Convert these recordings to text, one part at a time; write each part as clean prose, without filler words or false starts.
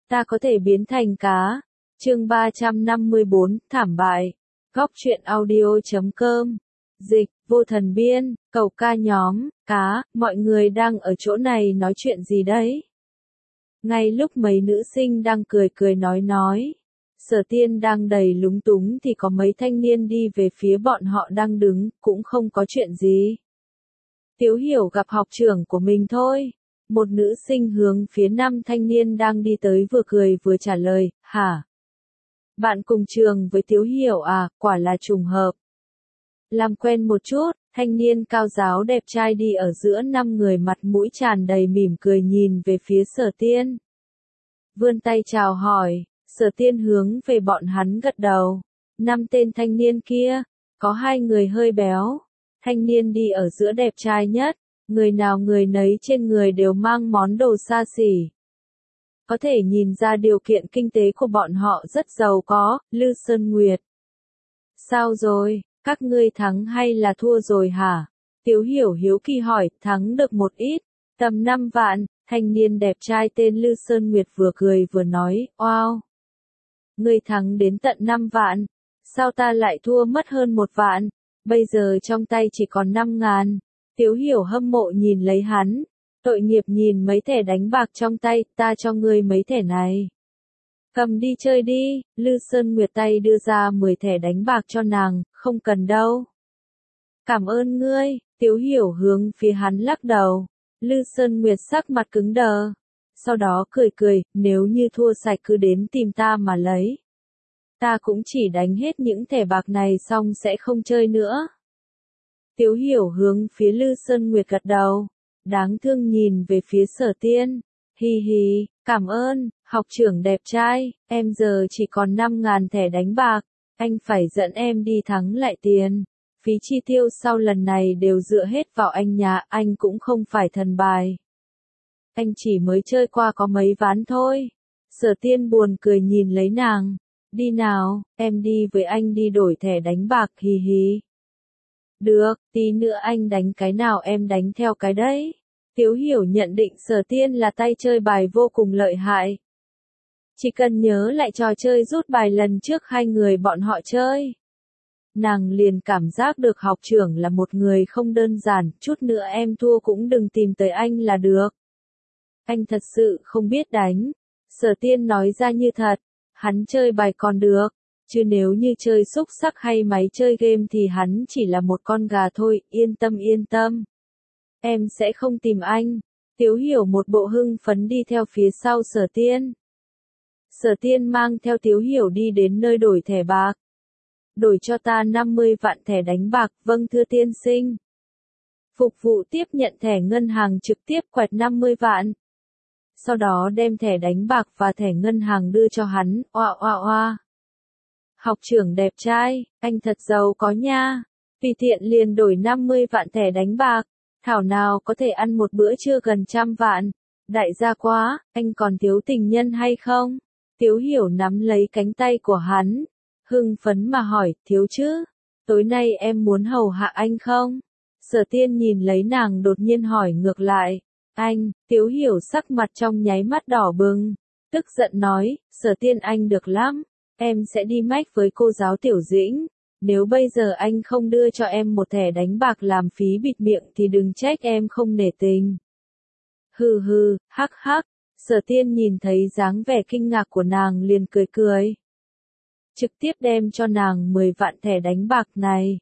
ta có thể biến thành cá. Chương 354, thảm bại. Góc truyện audio.com. Dịch, vô thần biên, cầu ca nhóm, cá, mọi người đang ở chỗ này nói chuyện gì đấy? Ngay lúc mấy nữ sinh đang cười nói. Sở Tiên đang đầy lúng túng thì có mấy thanh niên đi về phía bọn họ đang đứng, cũng không có chuyện gì. Tiếu Hiểu gặp học trưởng của mình thôi. Một nữ sinh hướng phía năm thanh niên đang đi tới vừa cười vừa trả lời, hả? Bạn cùng trường với Tiếu Hiểu à, quả là trùng hợp. Làm quen một chút, thanh niên cao giáo đẹp trai đi ở giữa năm người mặt mũi tràn đầy mỉm cười nhìn về phía Sở Tiên. Vươn tay chào hỏi, Sở Tiên hướng về bọn hắn gật đầu. Năm tên thanh niên kia, có hai người hơi béo. Thanh niên đi ở giữa đẹp trai nhất, người nào người nấy trên người đều mang món đồ xa xỉ. Có thể nhìn ra điều kiện kinh tế của bọn họ rất giàu có, Lư Sơn Nguyệt. Sao rồi, các ngươi thắng hay là thua rồi hả? Tiếu Hiểu hiếu kỳ hỏi, thắng được một ít, tầm 5 vạn, thanh niên đẹp trai tên Lư Sơn Nguyệt vừa cười vừa nói, wow. Ngươi thắng đến tận 5 vạn, sao ta lại thua mất hơn 1 vạn, bây giờ trong tay chỉ còn 5.000. Tiếu Hiểu hâm mộ nhìn lấy hắn, tội nghiệp nhìn mấy thẻ đánh bạc trong tay, ta cho ngươi mấy thẻ này. Cầm đi chơi đi, Lư Sơn Nguyệt tay đưa ra 10 thẻ đánh bạc cho nàng, không cần đâu. Cảm ơn ngươi, Tiếu Hiểu hướng phía hắn lắc đầu. Lư Sơn Nguyệt sắc mặt cứng đờ. Sau đó cười, nếu như thua sạch cứ đến tìm ta mà lấy. Ta cũng chỉ đánh hết những thẻ bạc này xong sẽ không chơi nữa. Tiếu Hiểu hướng phía Lư Sơn Nguyệt gật đầu. Đáng thương nhìn về phía Sở Tiên. Hi hi, cảm ơn, học trưởng đẹp trai, em giờ chỉ còn 5.000 thẻ đánh bạc. Anh phải dẫn em đi thắng lại tiền. Phí chi tiêu sau lần này đều dựa hết vào anh nhà, anh cũng không phải thần bài. Anh chỉ mới chơi qua có mấy ván thôi. Sở Tiên buồn cười nhìn lấy nàng. Đi nào, em đi với anh đi đổi thẻ đánh bạc, hi hi. Được, tí nữa anh đánh cái nào em đánh theo cái đấy. Tiếu Hiểu nhận định Sở Tiên là tay chơi bài vô cùng lợi hại. Chỉ cần nhớ lại trò chơi rút bài lần trước hai người bọn họ chơi. Nàng liền cảm giác được học trưởng là một người không đơn giản, chút nữa em thua cũng đừng tìm tới anh là được. Anh thật sự không biết đánh. Sở Tiên nói ra như thật, hắn chơi bài còn được, chứ nếu như chơi xúc xắc hay máy chơi game thì hắn chỉ là một con gà thôi, yên tâm. Em sẽ không tìm anh. Tiếu Hiểu một bộ hưng phấn đi theo phía sau Sở Tiên. Sở Tiên mang theo Tiếu Hiểu đi đến nơi đổi thẻ bạc. Đổi cho ta 50 vạn thẻ đánh bạc, vâng thưa tiên sinh. Phục vụ tiếp nhận thẻ ngân hàng trực tiếp quẹt 50 vạn. Sau đó đem thẻ đánh bạc và thẻ ngân hàng đưa cho hắn, oa. Học trưởng đẹp trai, anh thật giàu có nha. Vì tiện liền đổi 50 vạn thẻ đánh bạc. Thảo nào có thể ăn một bữa trưa gần 100 vạn. Đại gia quá, anh còn thiếu tình nhân hay không? Tiếu Hiểu nắm lấy cánh tay của hắn. Hưng phấn mà hỏi, thiếu chứ? Tối nay em muốn hầu hạ anh không? Sở Tiên nhìn lấy nàng đột nhiên hỏi ngược lại. Anh, Tiếu Hiểu sắc mặt trong nháy mắt đỏ bừng. Tức giận nói, Sở Tiên anh được lắm. Em sẽ đi mách với cô giáo Tiểu Dĩnh. Nếu bây giờ anh không đưa cho em một thẻ đánh bạc làm phí bịt miệng thì đừng trách em không nể tình. Hừ, hắc. Sở Tiên nhìn thấy dáng vẻ kinh ngạc của nàng liền cười. Trực tiếp đem cho nàng 10 vạn thẻ đánh bạc này.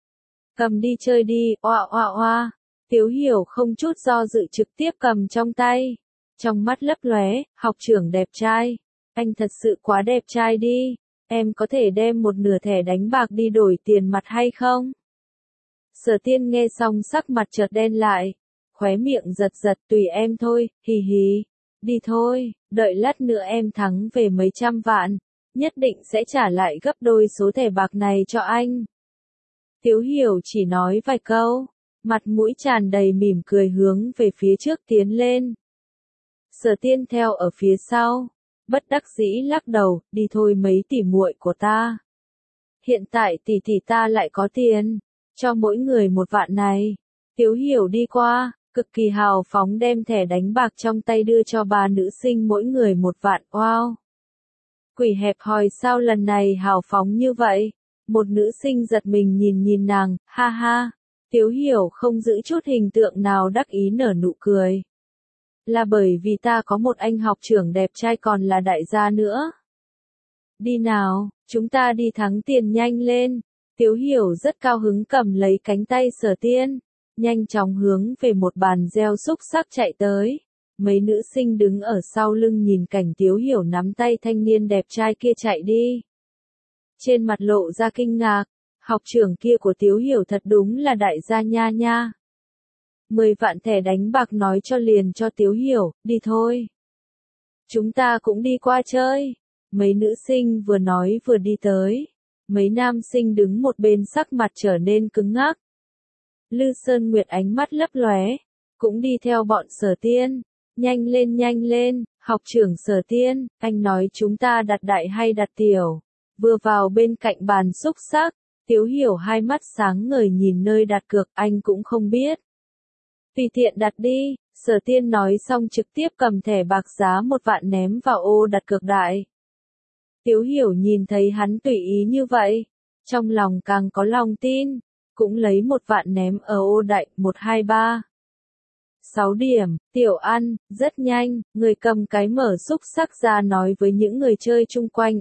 Cầm đi chơi đi, oa. Tiếu Hiểu không chút do dự trực tiếp cầm trong tay. Trong mắt lấp lóe, học trưởng đẹp trai. Anh thật sự quá đẹp trai đi. Em có thể đem một nửa thẻ đánh bạc đi đổi tiền mặt hay không? Sở Tiên nghe xong sắc mặt chợt đen lại. Khóe miệng giật tùy em thôi, hi hi. Đi thôi, đợi lát nữa em thắng về mấy trăm vạn. Nhất định sẽ trả lại gấp đôi số thẻ bạc này cho anh. Tiếu Hiểu chỉ nói vài câu. Mặt mũi tràn đầy mỉm cười hướng về phía trước tiến lên. Sở Tiên theo ở phía sau. Bất đắc dĩ lắc đầu, đi thôi mấy tỷ muội của ta. Hiện tại tỷ ta lại có tiền, cho mỗi người 1 vạn này. Tiếu Hiểu đi qua, cực kỳ hào phóng đem thẻ đánh bạc trong tay đưa cho ba nữ sinh mỗi người 1 vạn. Wow! Quỷ hẹp hòi sao lần này hào phóng như vậy? Một nữ sinh giật mình nhìn nàng, ha ha. Tiếu Hiểu không giữ chút hình tượng nào đắc ý nở nụ cười. Là bởi vì ta có một anh học trưởng đẹp trai còn là đại gia nữa. Đi nào, chúng ta đi thắng tiền nhanh lên. Tiếu Hiểu rất cao hứng cầm lấy cánh tay Sở Tiên, nhanh chóng hướng về một bàn gieo xúc xắc chạy tới. Mấy nữ sinh đứng ở sau lưng nhìn cảnh Tiếu Hiểu nắm tay thanh niên đẹp trai kia chạy đi. Trên mặt lộ ra kinh ngạc, học trưởng kia của Tiếu Hiểu thật đúng là đại gia nha nha. 10 vạn thẻ đánh bạc nói cho liền cho Tiếu Hiểu, đi thôi. Chúng ta cũng đi qua chơi. Mấy nữ sinh vừa nói vừa đi tới. Mấy nam sinh đứng một bên sắc mặt trở nên cứng ngắc. Lư Sơn Nguyệt ánh mắt lấp lóe, cũng đi theo bọn Sở Tiên. Nhanh lên, học trưởng Sở Tiên, anh nói chúng ta đặt đại hay đặt tiểu. Vừa vào bên cạnh bàn xúc xắc, Tiếu Hiểu hai mắt sáng ngời nhìn nơi đặt cược, anh cũng không biết. Tùy tiện đặt đi, Sở Tiên nói xong trực tiếp cầm thẻ bạc giá 1 vạn ném vào ô đặt cược đại. Tiếu Hiểu nhìn thấy hắn tùy ý như vậy, trong lòng càng có lòng tin, cũng lấy 1 vạn ném ở ô đại, 1, 2, 3. 6 điểm, tiểu ăn, rất nhanh, người cầm cái mở xúc xắc ra nói với những người chơi chung quanh,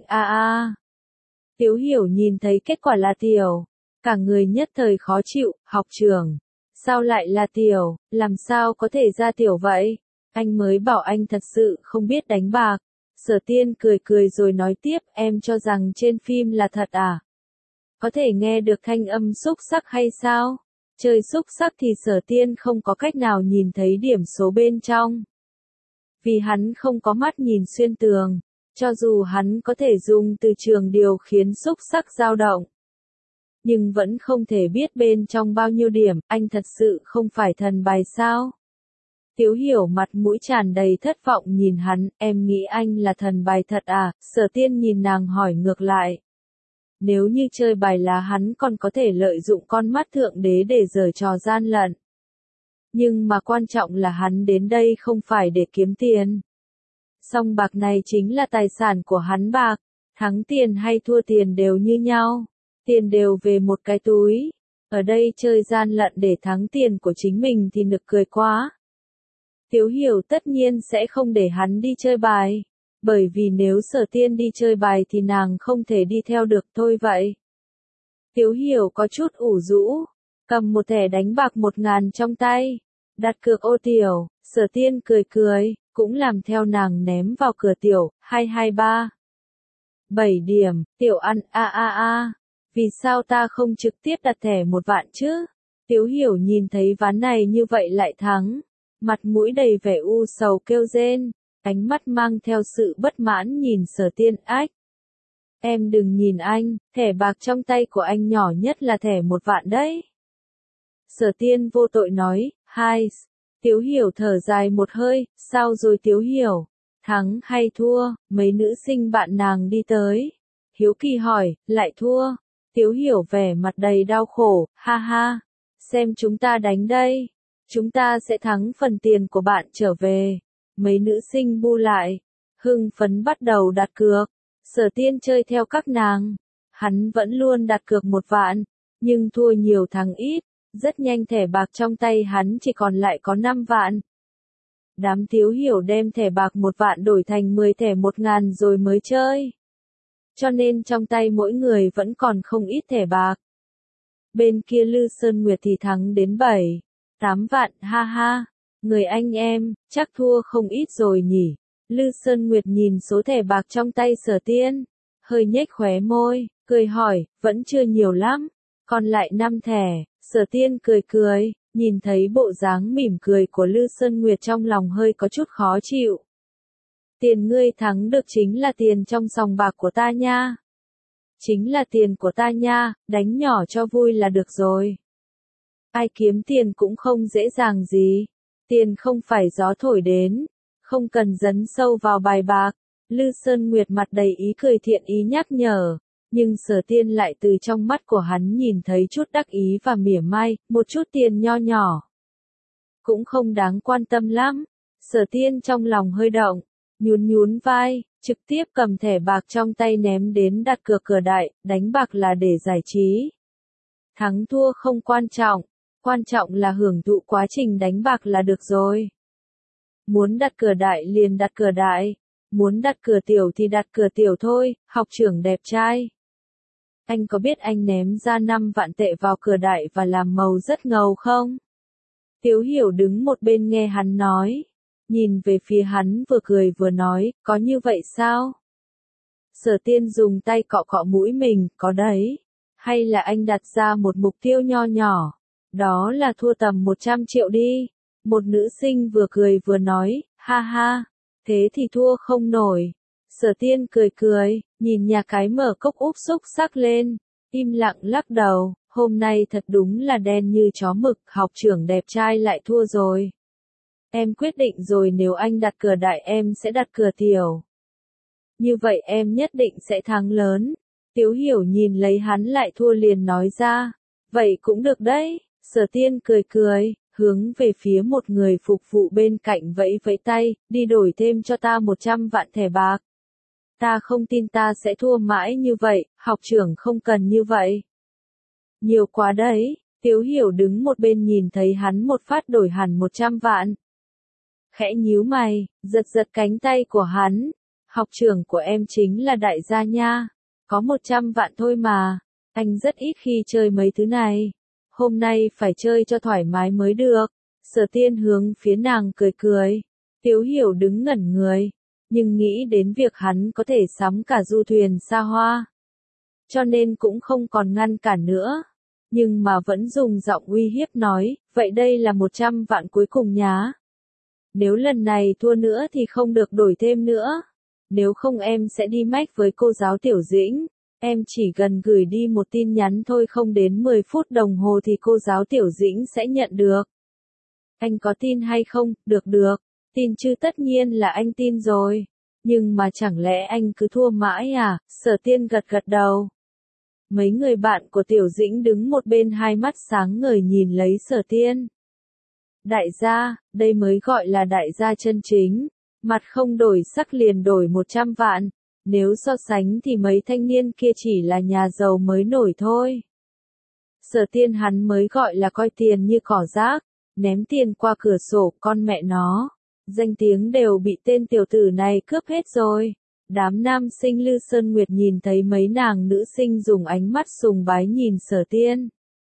Tiếu Hiểu nhìn thấy kết quả là tiểu, cả người nhất thời khó chịu, học trưởng. Sao lại là tiểu, làm sao có thể ra tiểu vậy? Anh mới bảo anh thật sự không biết đánh bạc. Sở Tiên cười rồi nói tiếp, em cho rằng trên phim là thật à? Có thể nghe được thanh âm xúc xắc hay sao? Chơi xúc xắc thì Sở Tiên không có cách nào nhìn thấy điểm số bên trong. Vì hắn không có mắt nhìn xuyên tường, cho dù hắn có thể dùng từ trường điều khiến xúc xắc dao động. Nhưng vẫn không thể biết bên trong bao nhiêu điểm, anh thật sự không phải thần bài sao? Tiếu Hiểu mặt mũi tràn đầy thất vọng nhìn hắn, em nghĩ anh là thần bài thật à? Sở Tiên nhìn nàng hỏi ngược lại. Nếu như chơi bài lá hắn còn có thể lợi dụng con mắt thượng đế để giở trò gian lận. Nhưng mà quan trọng là hắn đến đây không phải để kiếm tiền. Song bạc này chính là tài sản của hắn bạc, thắng tiền hay thua tiền đều như nhau. Tiền đều về một cái túi. Ở đây chơi gian lận để thắng tiền của chính mình thì nực cười quá. Tiếu Hiểu tất nhiên sẽ không để hắn đi chơi bài. Bởi vì nếu Sở Tiên đi chơi bài thì nàng không thể đi theo được thôi vậy. Tiếu Hiểu có chút ủ rũ, cầm một thẻ đánh bạc 1.000 trong tay. Đặt cược ô tiểu, Sở Tiên cười, cũng làm theo nàng ném vào cửa tiểu, 223. 7 điểm, tiểu ăn, Vì sao ta không trực tiếp đặt thẻ 1 vạn chứ? Tiếu Hiểu nhìn thấy ván này như vậy lại thắng. Mặt mũi đầy vẻ u sầu kêu rên, ánh mắt mang theo sự bất mãn nhìn Sở Tiên ách. Em đừng nhìn anh, thẻ bạc trong tay của anh nhỏ nhất là thẻ 1 vạn đấy. Sở Tiên vô tội nói, hai. Tiếu Hiểu thở dài một hơi, sao rồi Tiếu Hiểu? Thắng hay thua? Mấy nữ sinh bạn nàng đi tới. Hiếu kỳ hỏi, lại thua? Tiếu Hiểu vẻ mặt đầy đau khổ, ha ha. Xem chúng ta đánh đây. Chúng ta sẽ thắng phần tiền của bạn trở về. Mấy nữ sinh bu lại. Hưng phấn bắt đầu đặt cược. Sở Tiên chơi theo các nàng. Hắn vẫn luôn đặt cược 1 vạn. Nhưng thua nhiều thắng ít. Rất nhanh thẻ bạc trong tay hắn chỉ còn lại có 5 vạn. Đám Tiếu Hiểu đem thẻ bạc 1 vạn đổi thành 10 thẻ 1.000 rồi mới chơi. Cho nên trong tay mỗi người vẫn còn không ít thẻ bạc. Bên kia Lư Sơn Nguyệt thì thắng đến 7, 8 vạn, ha ha. Người anh em, chắc thua không ít rồi nhỉ. Lư Sơn Nguyệt nhìn số thẻ bạc trong tay Sở Tiên, hơi nhếch khóe môi, cười hỏi, vẫn chưa nhiều lắm, còn lại 5 thẻ. Sở Tiên cười, nhìn thấy bộ dáng mỉm cười của Lư Sơn Nguyệt trong lòng hơi có chút khó chịu. Tiền ngươi thắng được chính là tiền trong sòng bạc của ta nha. Chính là tiền của ta nha, đánh nhỏ cho vui là được rồi. Ai kiếm tiền cũng không dễ dàng gì. Tiền không phải gió thổi đến. Không cần dấn sâu vào bài bạc. Lư Sơn Nguyệt mặt đầy ý cười thiện ý nhắc nhở. Nhưng Sở Tiên lại từ trong mắt của hắn nhìn thấy chút đắc ý và mỉa mai, một chút tiền nho nhỏ. cũng không đáng quan tâm lắm. Sở Tiên trong lòng hơi động, nhún nhún vai, trực tiếp cầm thẻ bạc trong tay ném đến đặt cược cửa đại, đánh bạc là để giải trí. Thắng thua không quan trọng là hưởng thụ quá trình đánh bạc là được rồi. Muốn đặt cược đại liền đặt cược đại, muốn đặt cược tiểu thì đặt cược tiểu thôi, học trưởng đẹp trai. Anh có biết anh ném ra 5 vạn tệ vào cửa đại và làm màu rất ngầu không? Tiếu Hiểu đứng một bên nghe hắn nói, nhìn về phía hắn vừa cười vừa nói, có như vậy sao? Sở Tiên dùng tay cọ cọ mũi mình, có đấy. Hay là anh đặt ra một mục tiêu nho nhỏ, đó là thua tầm 100 triệu đi. Một nữ sinh vừa cười vừa nói, ha ha, thế thì thua không nổi. Sở Tiên cười cười, nhìn nhà cái mở cốc úp xúc sắc lên, im lặng lắc đầu, hôm nay thật đúng là đen như chó mực, học trưởng đẹp trai lại thua rồi. Em quyết định rồi, nếu anh đặt cược đại em sẽ đặt cược tiểu. Như vậy em nhất định sẽ thắng lớn. Tiếu Hiểu nhìn lấy hắn lại thua liền nói ra, vậy cũng được đấy. Sở Tiên cười cười, hướng về phía một người phục vụ bên cạnh vẫy vẫy tay, đi đổi thêm cho ta 100 vạn thẻ bạc. Ta không tin ta sẽ thua mãi như vậy, học trưởng không cần như vậy. Nhiều quá đấy. Tiếu Hiểu đứng một bên nhìn thấy hắn một phát đổi hẳn 100 vạn. Khẽ nhíu mày, giật giật cánh tay của hắn. Học trưởng của em chính là đại gia nha. Có 100 vạn thôi mà. Anh rất ít khi chơi mấy thứ này. Hôm nay phải chơi cho thoải mái mới được. Sở Tiên hướng phía nàng cười cười. Tiếu Hiểu đứng ngẩn người. Nhưng nghĩ đến việc hắn có thể sắm cả du thuyền xa hoa. Cho nên cũng không còn ngăn cản nữa. Nhưng mà vẫn dùng giọng uy hiếp nói, vậy đây là 100 vạn cuối cùng nhá. Nếu lần này thua nữa thì không được đổi thêm nữa. Nếu không em sẽ đi mách với cô giáo Tiểu Dĩnh. Em chỉ cần gửi đi một tin nhắn thôi, không đến 10 phút đồng hồ thì cô giáo Tiểu Dĩnh sẽ nhận được. Anh có tin hay không? Được được. Tin chứ, tất nhiên là anh tin rồi. Nhưng mà chẳng lẽ anh cứ thua mãi à? Sở Tiên gật gật đầu. Mấy người bạn của Tiểu Dĩnh đứng một bên hai mắt sáng ngời nhìn lấy Sở Tiên. Đại gia, đây mới gọi là đại gia chân chính. Mặt không đổi sắc liền đổi 100 vạn. Nếu so sánh thì mấy thanh niên kia chỉ là nhà giàu mới nổi thôi. Sở Tiên hắn mới gọi là coi tiền như cỏ rác, ném tiền qua cửa sổ, con mẹ nó. Danh tiếng đều bị tên tiểu tử này cướp hết rồi. Đám nam sinh Lư Sơn Nguyệt nhìn thấy mấy nàng nữ sinh dùng ánh mắt sùng bái nhìn Sở Tiên.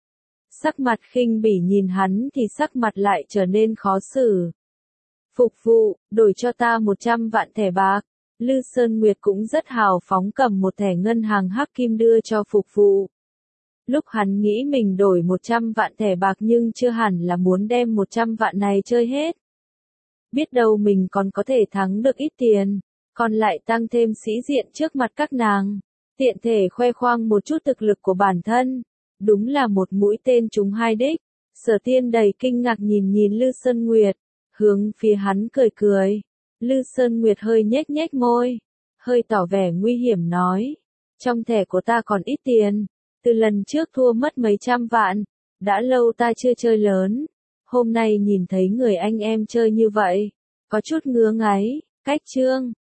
Sắc mặt khinh bỉ nhìn hắn thì sắc mặt lại trở nên khó xử. Phục vụ, đổi cho ta 100 vạn thẻ bạc. Lư Sơn Nguyệt cũng rất hào phóng cầm một thẻ ngân hàng hắc kim đưa cho phục vụ. Lúc hắn nghĩ mình đổi 100 vạn thẻ bạc nhưng chưa hẳn là muốn đem 100 vạn này chơi hết. Biết đâu mình còn có thể thắng được ít tiền, còn lại tăng thêm sĩ diện trước mặt các nàng. Tiện thể khoe khoang một chút thực lực của bản thân. Đúng là một mũi tên trúng hai đích. Sở Tiên đầy kinh ngạc nhìn nhìn Lư Sơn Nguyệt, hướng phía hắn cười cười. Lư Sơn Nguyệt hơi nhếch nhếch môi, hơi tỏ vẻ nguy hiểm nói. Trong thẻ của ta còn ít tiền, từ lần trước thua mất mấy trăm vạn, đã lâu ta chưa chơi lớn. Hôm nay nhìn thấy người anh em chơi như vậy, có chút ngứa ngáy. Cách chương